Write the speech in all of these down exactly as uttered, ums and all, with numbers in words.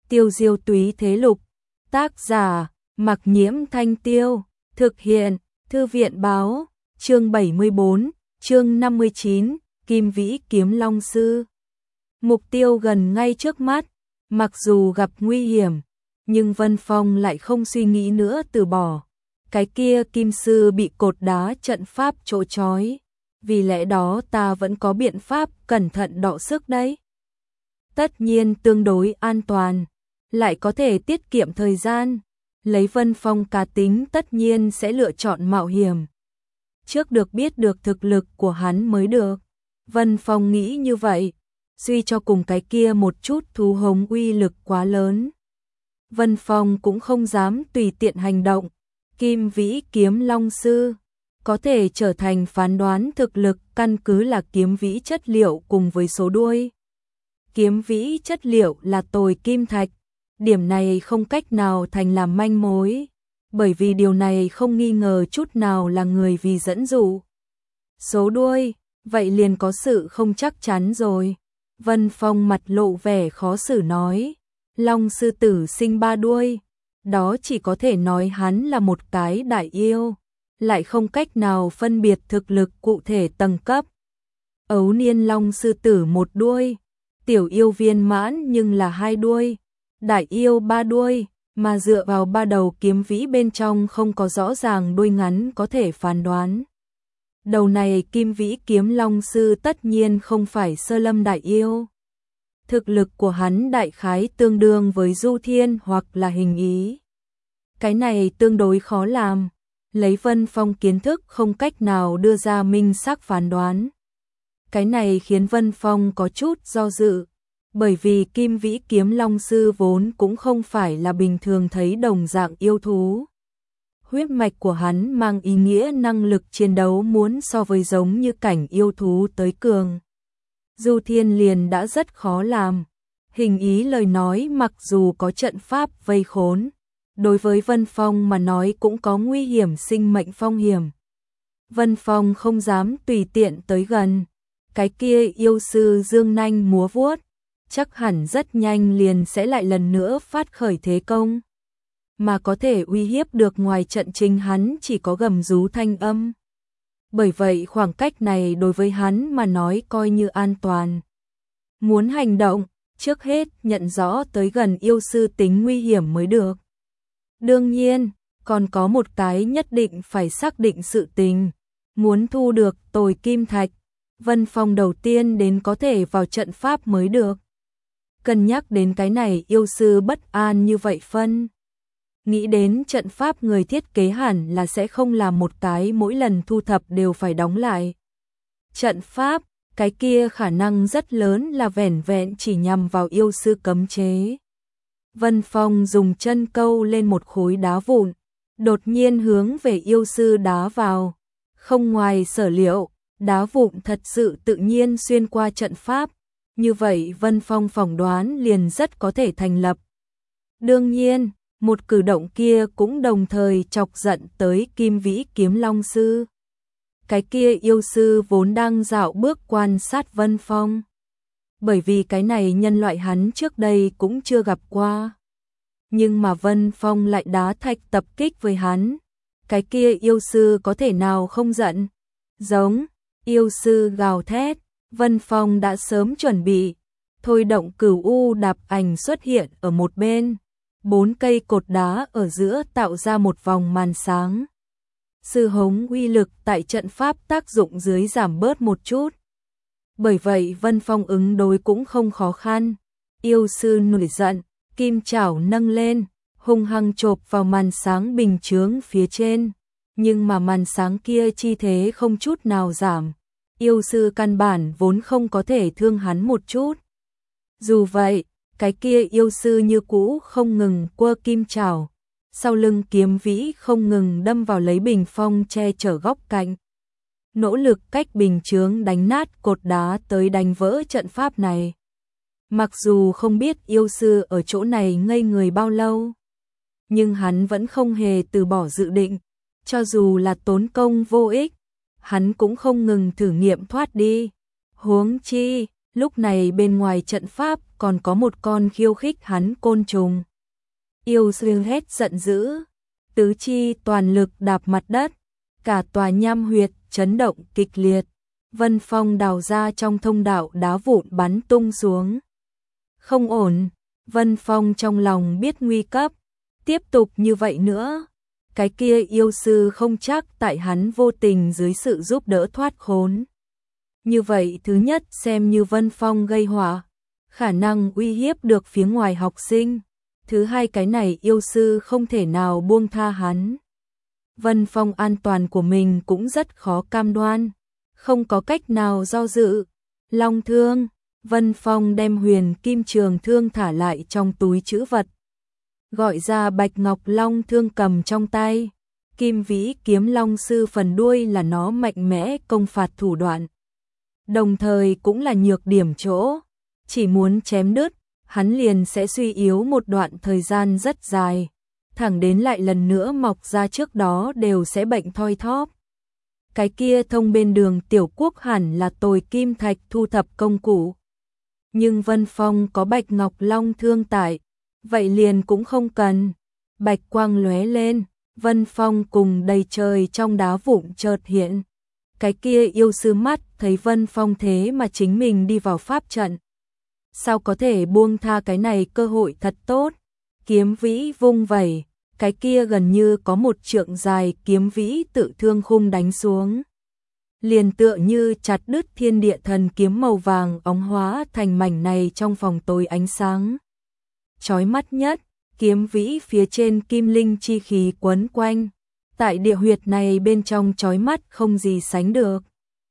Tiêu diêu túy thế lục. Tác giả, Mặc Nhiễm Thanh Tiêu. Thực hiện, Thư viện báo. Chương bảy mươi bốn, chương năm mươi chín, Kim Vĩ Kiếm Long Sư. Mục tiêu gần ngay trước mắt, mặc dù gặp nguy hiểm, nhưng Vân Phong lại không suy nghĩ nữa từ bỏ. Cái kia kim sư bị cột đá trận pháp chỗ trói, vì lẽ đó ta vẫn có biện pháp cẩn thận đọ sức đấy. Tất nhiên tương đối an toàn, lại có thể tiết kiệm thời gian. Lấy Vân Phong cá tính tất nhiên sẽ lựa chọn mạo hiểm. Trước được biết được thực lực của hắn mới được. Vân Phong nghĩ như vậy, suy cho cùng cái kia một chút thú hống uy lực quá lớn. Vân Phong cũng không dám tùy tiện hành động. Kim Vĩ Kiếm Long Sư có thể trở thành phán đoán thực lực căn cứ là kiếm vĩ chất liệu cùng với số đuôi. Kiếm vĩ chất liệu là tồi kim thạch, điểm này không cách nào thành làm manh mối, bởi vì điều này không nghi ngờ chút nào là người vì dẫn dụ. Số đuôi, vậy liền có sự không chắc chắn rồi. Vân Phong mặt lộ vẻ khó xử nói, Long sư tử sinh ba đuôi, đó chỉ có thể nói hắn là một cái đại yêu, lại không cách nào phân biệt thực lực cụ thể tầng cấp. Ấu niên long sư tử một đuôi, tiểu yêu viên mãn nhưng là hai đuôi, đại yêu ba đuôi, mà dựa vào ba đầu kiếm vĩ bên trong không có rõ ràng đuôi ngắn có thể phán đoán. Đầu này Kim Vĩ Kiếm Long Sư tất nhiên không phải Sơ Lâm đại yêu. Thực lực của hắn đại khái tương đương với Du Thiên hoặc là Hình Ý. Cái này tương đối khó làm, lấy Vân Phong kiến thức không cách nào đưa ra minh xác phán đoán. Cái này khiến Vân Phong có chút do dự, bởi vì Kim Vĩ Kiếm Long Sư vốn cũng không phải là bình thường thấy đồng dạng yêu thú. Huyết mạch của hắn mang ý nghĩa năng lực chiến đấu muốn so với giống như cảnh yêu thú tới cường. Du Thiên liền đã rất khó làm. Hình Ý lời nói mặc dù có trận pháp vây khốn, đối với Vân Phong mà nói cũng có nguy hiểm sinh mệnh phong hiểm. Vân Phong không dám tùy tiện tới gần. Cái kia yêu sư dương nanh múa vuốt, chắc hẳn rất nhanh liền sẽ lại lần nữa phát khởi thế công. Mà có thể uy hiếp được ngoài trận chính hắn chỉ có gầm rú thanh âm. Bởi vậy khoảng cách này đối với hắn mà nói coi như an toàn. Muốn hành động, trước hết nhận rõ tới gần yêu sư tính nguy hiểm mới được. Đương nhiên, còn có một cái nhất định phải xác định sự tình. Muốn thu được tồi kim thạch, Vân Phong đầu tiên đến có thể vào trận pháp mới được. Cân nhắc đến cái này yêu sư bất an như vậy phân. Nghĩ đến trận pháp người thiết kế hẳn là sẽ không làm một cái mỗi lần thu thập đều phải đóng lại. Trận pháp, cái kia khả năng rất lớn là vẻn vẹn chỉ nhằm vào yêu sư cấm chế. Vân Phong dùng chân câu lên một khối đá vụn, đột nhiên hướng về yêu sư đá vào. Không ngoài sở liệu, đá vụn thật sự tự nhiên xuyên qua trận pháp. Như vậy Vân Phong phỏng đoán liền rất có thể thành lập. Đương nhiên, một cử động kia cũng đồng thời chọc giận tới Kim Vĩ Kiếm Long Sư. Cái kia yêu sư vốn đang dạo bước quan sát Vân Phong. Bởi vì cái này nhân loại hắn trước đây cũng chưa gặp qua. Nhưng mà Vân Phong lại đá thạch tập kích với hắn. Cái kia yêu sư có thể nào không giận? Giống, yêu sư gào thét, Vân Phong đã sớm chuẩn bị. Thôi động cửu u đạp ảnh xuất hiện ở một bên. Bốn cây cột đá ở giữa tạo ra một vòng màn sáng. Sư hống uy lực tại trận pháp tác dụng dưới giảm bớt một chút. Bởi vậy Vân Phong ứng đối cũng không khó khăn. Yêu sư nổi giận, kim chảo nâng lên, hung hăng chộp vào màn sáng bình chướng phía trên. Nhưng mà màn sáng kia chi thế không chút nào giảm. Yêu sư căn bản vốn không có thể thương hắn một chút. Dù vậy, cái kia yêu sư như cũ không ngừng quơ kim chảo, sau lưng kiếm vĩ không ngừng đâm vào lấy bình phong che chở góc cạnh. Nỗ lực cách bình chướng đánh nát cột đá tới đánh vỡ trận pháp này. Mặc dù không biết yêu sư ở chỗ này ngây người bao lâu, nhưng hắn vẫn không hề từ bỏ dự định, cho dù là tốn công vô ích, hắn cũng không ngừng thử nghiệm thoát đi. Huống chi, lúc này bên ngoài trận pháp còn có một con khiêu khích hắn côn trùng. Yêu sư hét giận dữ, tứ chi toàn lực đạp mặt đất, cả tòa nham huyệt chấn động kịch liệt. Vân Phong đào ra trong thông đạo đá vụn bắn tung xuống. Không ổn, Vân Phong trong lòng biết nguy cấp, tiếp tục như vậy nữa, cái kia yêu sư không chắc tại hắn vô tình dưới sự giúp đỡ thoát khốn. Như vậy thứ nhất xem như Vân Phong gây họa, khả năng uy hiếp được phía ngoài học sinh. Thứ hai cái này yêu sư không thể nào buông tha hắn. Vân Phong an toàn của mình cũng rất khó cam đoan, không có cách nào do dự. Long thương, Vân Phong đem huyền kim trường thương thả lại trong túi trữ vật. Gọi ra Bạch Ngọc Long thương cầm trong tay. Kim Vĩ kiếm long sư phần đuôi là nó mạnh mẽ công phạt thủ đoạn. Đồng thời cũng là nhược điểm chỗ, chỉ muốn chém đứt, hắn liền sẽ suy yếu một đoạn thời gian rất dài, thẳng đến lại lần nữa mọc ra trước đó đều sẽ bệnh thoi thóp. Cái kia thông bên đường tiểu quốc hẳn là tồi kim thạch thu thập công cụ. Nhưng Vân Phong có Bạch Ngọc Long thương tại, vậy liền cũng không cần. Bạch quang lóe lên, Vân Phong cùng đầy trời trong đá vụn chợt hiện. Cái kia yêu sư mắt thấy Vân Phong thế mà chính mình đi vào pháp trận. Sao có thể buông tha cái này cơ hội thật tốt. Kiếm vĩ vung vẩy, cái kia gần như có một trượng dài kiếm vĩ tự thương khung đánh xuống. Liền tựa như chặt đứt thiên địa thần kiếm màu vàng óng hóa thành mảnh này trong phòng tối ánh sáng. Chói mắt nhất, kiếm vĩ phía trên kim linh chi khí quấn quanh. Tại địa huyệt này bên trong chói mắt không gì sánh được.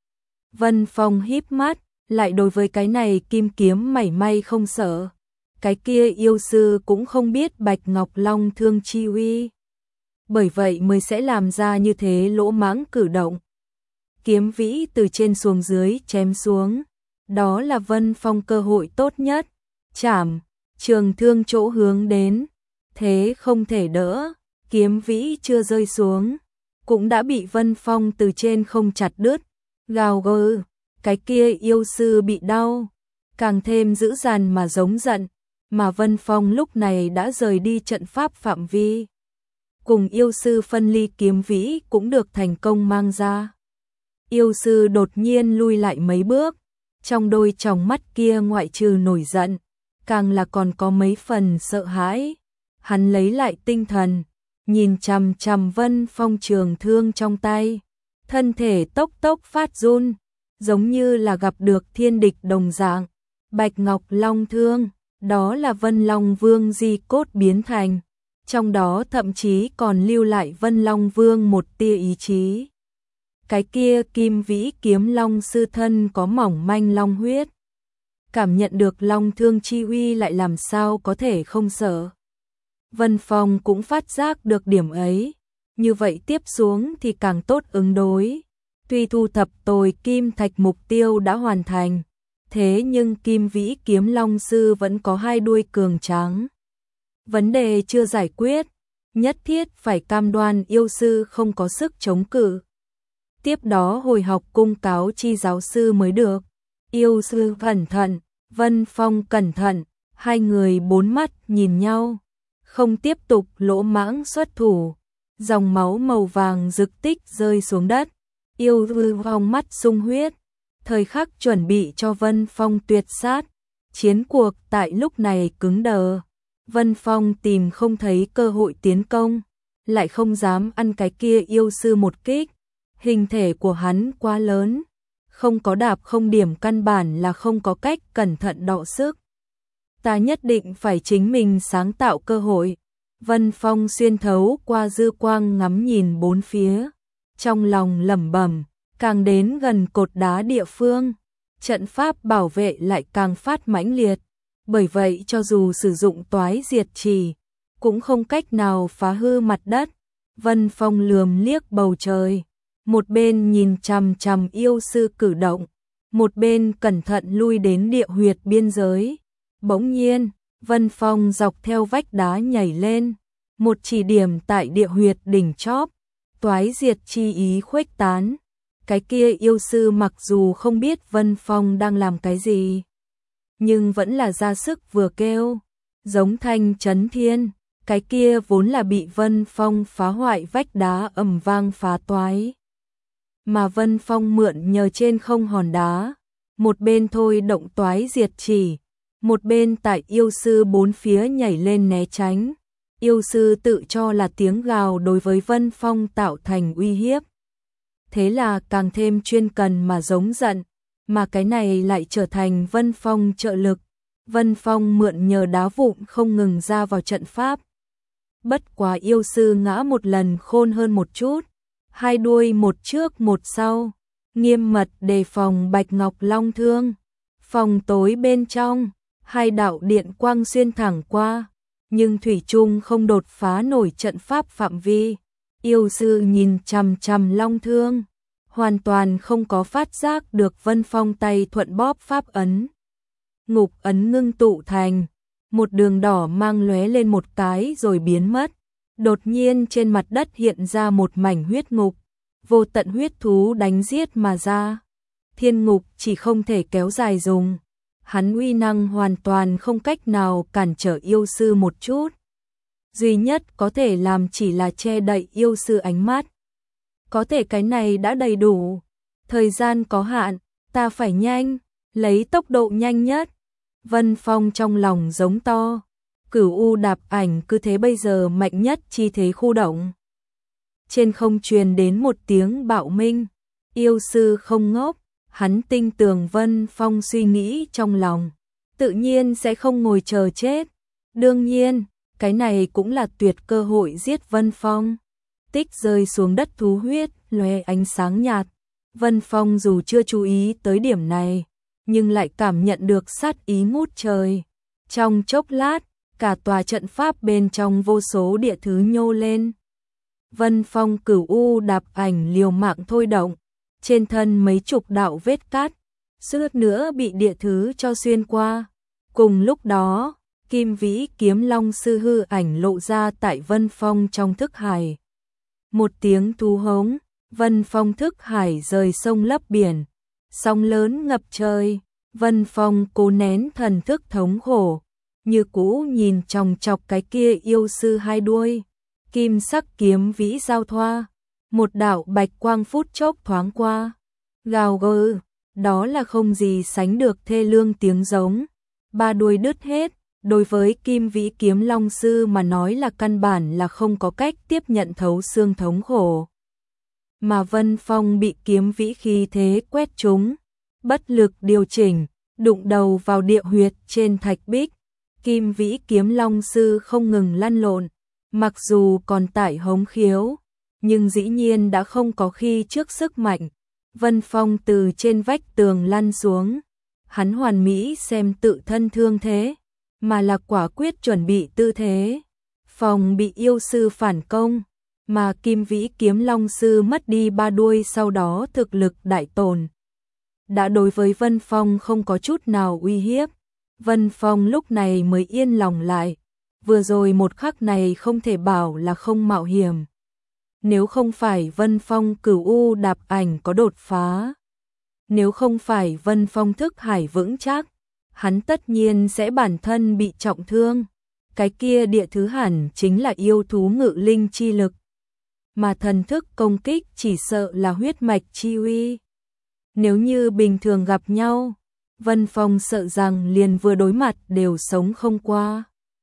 Vân Phong híp mắt, lại đối với cái này kim kiếm mảy may không sợ. Cái kia yêu sư cũng không biết Bạch Ngọc Long thương chi uy. Bởi vậy mới sẽ làm ra như thế lỗ mãng cử động. Kiếm vĩ từ trên xuống dưới chém xuống. Đó là Vân Phong cơ hội tốt nhất. Chảm, trường thương chỗ hướng đến. Thế không thể đỡ. Kiếm vĩ chưa rơi xuống, cũng đã bị Vân Phong từ trên không chặt đứt. Gào gừ, cái kia yêu sư bị đau, càng thêm dữ dằn mà giống giận, mà Vân Phong lúc này đã rời đi trận pháp phạm vi. Cùng yêu sư phân ly kiếm vĩ cũng được thành công mang ra. Yêu sư đột nhiên lui lại mấy bước, trong đôi tròng mắt kia ngoại trừ nổi giận, càng là còn có mấy phần sợ hãi. Hắn lấy lại tinh thần, nhìn chằm chằm Vân Phong trường thương trong tay, thân thể tốc tốc phát run, giống như là gặp được thiên địch đồng dạng. Bạch Ngọc Long thương, đó là Vân Long Vương di cốt biến thành, trong đó thậm chí còn lưu lại Vân Long Vương một tia ý chí. Cái kia kim vĩ kiếm long sư thân có mỏng manh long huyết, cảm nhận được long thương chi uy lại làm sao có thể không sợ. Vân Phong cũng phát giác được điểm ấy, như vậy tiếp xuống thì càng tốt ứng đối. Tuy thu thập tồi kim thạch mục tiêu đã hoàn thành, thế nhưng kim vĩ kiếm long sư vẫn có hai đuôi cường tráng. Vấn đề chưa giải quyết, nhất thiết phải cam đoan yêu sư không có sức chống cự. Tiếp đó hồi học cung cáo chi giáo sư mới được. Yêu sư cẩn thận, Vân Phong cẩn thận, hai người bốn mắt nhìn nhau. Không tiếp tục lỗ mãng xuất thủ, dòng máu màu vàng rực tích rơi xuống đất. Yêu sư Phong mắt sung huyết, thời khắc chuẩn bị cho Vân Phong tuyệt sát. Chiến cuộc tại lúc này cứng đờ. Vân Phong tìm không thấy cơ hội tiến công, lại không dám ăn cái kia yêu sư một kích. Hình thể của hắn quá lớn, không có đạp không điểm căn bản là không có cách cẩn thận đọ sức. Ta nhất định phải chính mình sáng tạo cơ hội. Vân Phong xuyên thấu qua dư quang ngắm nhìn bốn phía, trong lòng lẩm bẩm, càng đến gần cột đá địa phương, trận pháp bảo vệ lại càng phát mãnh liệt. Bởi vậy cho dù sử dụng toái diệt trì, cũng không cách nào phá hư mặt đất. Vân Phong lườm liếc bầu trời, một bên nhìn chằm chằm yêu sư cử động, một bên cẩn thận lui đến địa huyệt biên giới. Bỗng nhiên, Vân Phong dọc theo vách đá nhảy lên, một chỉ điểm tại địa huyệt đỉnh chóp, toái diệt chi ý khuếch tán. Cái kia yêu sư mặc dù không biết Vân Phong đang làm cái gì, nhưng vẫn là ra sức vừa kêu, giống thanh chấn thiên, cái kia vốn là bị Vân Phong phá hoại vách đá ầm vang phá toái. Mà Vân Phong mượn nhờ trên không hòn đá, một bên thôi động toái diệt chỉ, một bên tại yêu sư bốn phía nhảy lên né tránh. Yêu sư tự cho là tiếng gào đối với Vân Phong tạo thành uy hiếp. Thế là càng thêm chuyên cần mà giống giận, mà cái này lại trở thành Vân Phong trợ lực. Vân Phong mượn nhờ đá vụn không ngừng ra vào trận pháp. Bất quá yêu sư ngã một lần khôn hơn một chút, hai đuôi một trước một sau, nghiêm mật đề phòng Bạch Ngọc Long Thương. Phòng tối bên trong, hai đạo điện quang xuyên thẳng qua, nhưng thủy chung không đột phá nổi trận pháp phạm vi. Yêu sư nhìn chằm chằm Long Thương, hoàn toàn không có phát giác được Vân Phong tay thuận bóp pháp ấn. Ngục ấn ngưng tụ thành một đường đỏ mang lóe lên một cái rồi biến mất. Đột nhiên trên mặt đất hiện ra một mảnh huyết ngục, vô tận huyết thú đánh giết mà ra. Thiên ngục chỉ không thể kéo dài dùng, hắn uy năng hoàn toàn không cách nào cản trở yêu sư một chút. Duy nhất có thể làm chỉ là che đậy yêu sư ánh mắt. Có thể cái này đã đầy đủ. Thời gian có hạn, ta phải nhanh, lấy tốc độ nhanh nhất. Vân Phong trong lòng giống to. Cửu U đạp ảnh cứ thế bây giờ mạnh nhất chi thế khu động. Trên không truyền đến một tiếng bạo minh. Yêu sư không ngốc, hắn tinh tường Vân Phong suy nghĩ trong lòng, tự nhiên sẽ không ngồi chờ chết. Đương nhiên, cái này cũng là tuyệt cơ hội giết Vân Phong. Tích rơi xuống đất thú huyết, lóe ánh sáng nhạt. Vân Phong dù chưa chú ý tới điểm này, nhưng lại cảm nhận được sát ý ngút trời. Trong chốc lát, cả tòa trận pháp bên trong vô số địa thứ nhô lên. Vân Phong cửu U đạp ảnh liều mạng thôi động, trên thân mấy chục đạo vết cát, suýt nữa bị địa thứ cho xuyên qua. Cùng lúc đó, Kim Vĩ Kiếm Long sư hư ảnh lộ ra tại Vân Phong trong thức hải. Một tiếng thú hống, Vân Phong thức hải rời sông lấp biển, sóng lớn ngập trời. Vân Phong cố nén thần thức thống khổ, như cũ nhìn chòng chọc cái kia yêu sư hai đuôi. Kim sắc kiếm vĩ giao thoa, một đạo bạch quang phút chốc thoáng qua. Gào gừ, đó là không gì sánh được thê lương tiếng giống. Ba đuôi đứt hết, đối với Kim Vĩ Kiếm Long sư mà nói là căn bản là không có cách tiếp nhận thấu xương thống khổ. Mà Vân Phong bị kiếm vĩ khí thế quét trúng, bất lực điều chỉnh, đụng đầu vào địa huyệt trên thạch bích. Kim Vĩ Kiếm Long sư không ngừng lăn lộn, mặc dù còn tải hống khiếu, nhưng dĩ nhiên đã không có khi trước sức mạnh. Vân Phong từ trên vách tường lăn xuống, hắn hoàn mỹ xem tự thân thương thế, mà là quả quyết chuẩn bị tư thế phòng bị yêu sư phản công. Mà Kim Vĩ Kiếm Long sư mất đi ba đuôi sau đó thực lực đại tổn, đã đối với Vân Phong không có chút nào uy hiếp. Vân Phong lúc này mới yên lòng lại, vừa rồi một khắc này không thể bảo là không mạo hiểm. Nếu không phải Vân Phong cửu U đạp ảnh có đột phá, nếu không phải Vân Phong thức hải vững chắc, hắn tất nhiên sẽ bản thân bị trọng thương. Cái kia địa thứ hẳn chính là yêu thú ngự linh chi lực, mà thần thức công kích chỉ sợ là huyết mạch chi uy. Nếu như bình thường gặp nhau, Vân Phong sợ rằng liền vừa đối mặt đều sống không qua.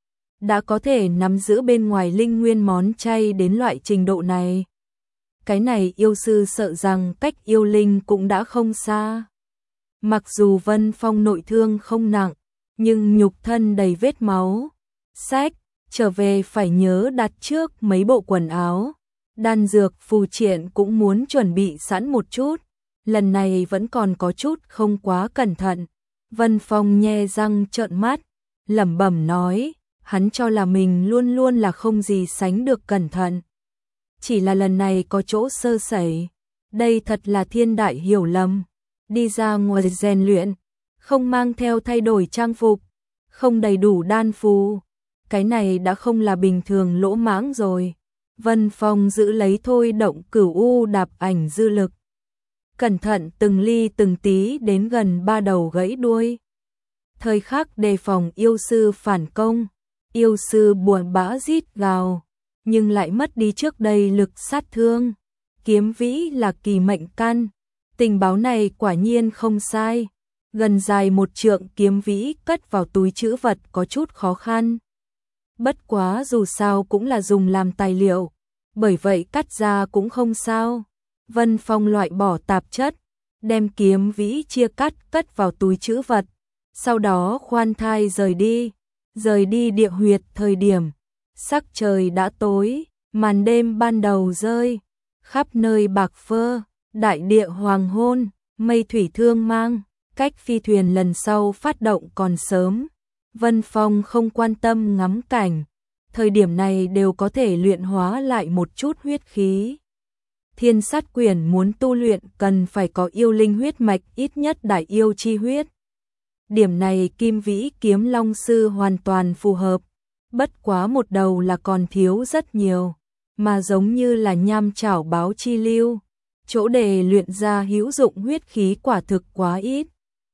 Đã có thể nắm giữ bên ngoài linh nguyên món chay đến loại trình độ này, cái này yêu sư sợ rằng cách yêu linh cũng đã không xa. Mặc dù Vân Phong nội thương không nặng, nhưng nhục thân đầy vết máu. Sách, trở về phải nhớ đặt trước mấy bộ quần áo, đan dược phù triện cũng muốn chuẩn bị sẵn một chút. Lần này vẫn còn có chút không quá cẩn thận. Vân Phong nhe răng trợn mắt, lẩm bẩm nói, hắn cho là mình luôn luôn là không gì sánh được cẩn thận. Chỉ là lần này có chỗ sơ sẩy, đây thật là thiên đại hiểu lầm. Đi ra ngoài rèn luyện, không mang theo thay đổi trang phục, không đầy đủ đan phù, cái này đã không là bình thường lỗ mãng rồi. Vân Phong giữ lấy thôi động cửu U đạp ảnh dư lực, cẩn thận từng ly từng tí đến gần ba đầu gãy đuôi. thời khắc đề phòng yêu sư phản công. Yêu sư buồn bã rít gào, nhưng lại mất đi trước đây lực sát thương. Kiếm vĩ là kỳ mệnh căn, tình báo này quả nhiên không sai. Gần dài một trượng kiếm vĩ cất vào túi trữ vật có chút khó khăn. Bất quá dù sao cũng là dùng làm tài liệu, bởi vậy cắt ra cũng không sao. Vân Phong loại bỏ tạp chất, đem kiếm vĩ chia cắt cất vào túi trữ vật, sau đó khoan thai rời đi. Rời đi địa huyệt thời điểm, sắc trời đã tối, màn đêm ban đầu rơi, khắp nơi bạc phơ, đại địa hoàng hôn, mây thủy thương mang, cách phi thuyền lần sau phát động còn sớm. Vân Phong không quan tâm ngắm cảnh, thời điểm này đều có thể luyện hóa lại một chút huyết khí. Thiên sát quyển muốn tu luyện cần phải có yêu linh huyết mạch, ít nhất đại yêu chi huyết. Điểm này Kim Vĩ Kiếm Long Sư hoàn toàn phù hợp, bất quá một đầu là còn thiếu rất nhiều, mà giống như là nham chảo báo chi lưu, chỗ để luyện ra hữu dụng huyết khí quả thực quá ít.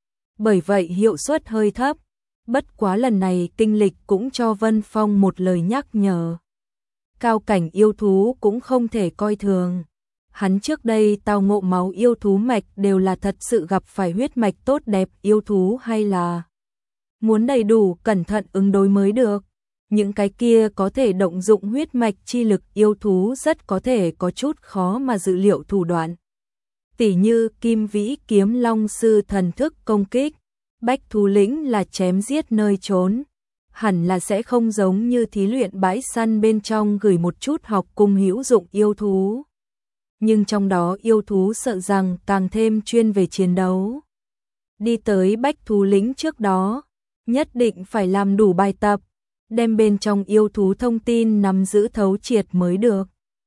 Bởi vậy hiệu suất hơi thấp, bất quá lần này kinh lịch cũng cho Vân Phong một lời nhắc nhở. Cao cảnh yêu thú cũng không thể coi thường. Hắn trước đây tao ngộ máu yêu thú mạch đều là thật sự gặp phải huyết mạch tốt đẹp yêu thú hay là muốn đầy đủ cẩn thận ứng đối mới được. Những cái kia có thể động dụng huyết mạch chi lực yêu thú rất có thể có chút khó mà dự liệu thủ đoạn. Tỉ như Kim Vĩ Kiếm Long Sư thần thức công kích, Bách Thú Lĩnh là chém giết nơi trốn. Hẳn là sẽ không giống như thí luyện bãi săn bên trong gửi một chút học cung hữu dụng yêu thú. Nhưng trong đó yêu thú sợ rằng càng thêm chuyên về chiến đấu. Đi tới Bách Thú Lĩnh trước đó, nhất định phải làm đủ bài tập, đem bên trong yêu thú thông tin nắm giữ thấu triệt mới được.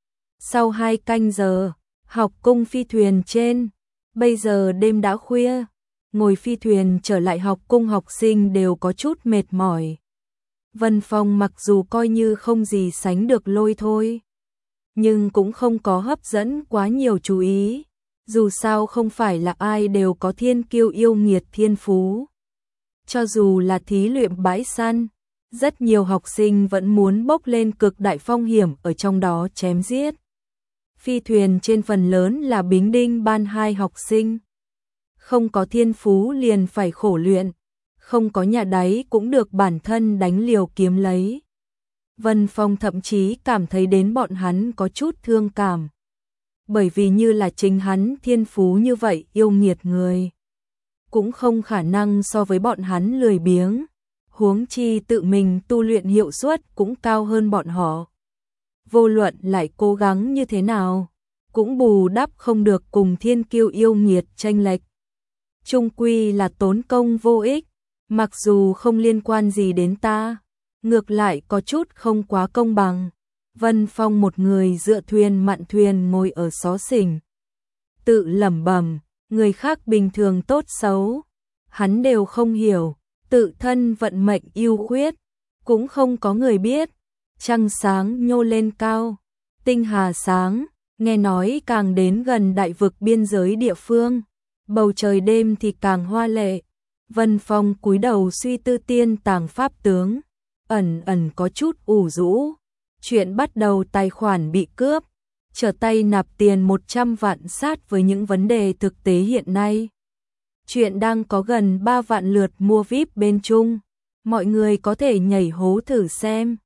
Sau hai canh giờ, học cung phi thuyền trên, bây giờ đêm đã khuya, ngồi phi thuyền trở lại học cung học sinh đều có chút mệt mỏi. Vân Phong mặc dù coi như không gì sánh được lôi thôi, nhưng cũng không có hấp dẫn quá nhiều chú ý, dù sao không phải là ai đều có thiên kiêu yêu nghiệt thiên phú. Cho dù là thí luyện bãi săn, rất nhiều học sinh vẫn muốn bốc lên cực đại phong hiểm ở trong đó chém giết. Phi thuyền trên phần lớn là bính đinh ban hai học sinh. Không có thiên phú liền phải khổ luyện, không có nhà đáy cũng được bản thân đánh liều kiếm lấy. Vân Phong thậm chí cảm thấy đến bọn hắn có chút thương cảm. Bởi vì như là chính hắn thiên phú như vậy yêu nghiệt người, cũng không khả năng so với bọn hắn lười biếng. Huống chi tự mình tu luyện hiệu suất cũng cao hơn bọn họ. Vô luận lại cố gắng như thế nào, cũng bù đắp không được cùng thiên kiêu yêu nghiệt chênh lệch. Chung quy là tốn công vô ích, mặc dù không liên quan gì đến ta, ngược lại có chút không quá công bằng. Vân Phong một người dựa thuyền mặn thuyền ngồi ở xó xỉnh, tự lẩm bẩm, người khác bình thường tốt xấu, hắn đều không hiểu, tự thân vận mệnh ưu khuyết, cũng không có người biết. Trăng sáng nhô lên cao, tinh hà sáng, nghe nói càng đến gần đại vực biên giới địa phương, bầu trời đêm thì càng hoa lệ. Vân Phong cúi đầu suy tư tiên tàng pháp tướng, ẩn ẩn có chút ủ rũ. Chuyện bắt đầu tài khoản bị cướp, trở tay nạp tiền một trăm vạn sát với những vấn đề thực tế hiện nay. Chuyện đang có gần ba vạn lượt mua vi ai pi bên Trung, mọi người có thể nhảy hố thử xem.